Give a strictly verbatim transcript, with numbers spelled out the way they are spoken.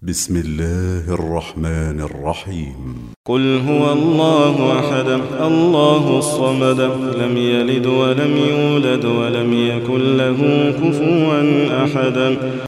بسم الله الرحمن الرحيم قل هو الله أحد الله الصمد لم يلد ولم يولد ولم يكن له كفوا أحد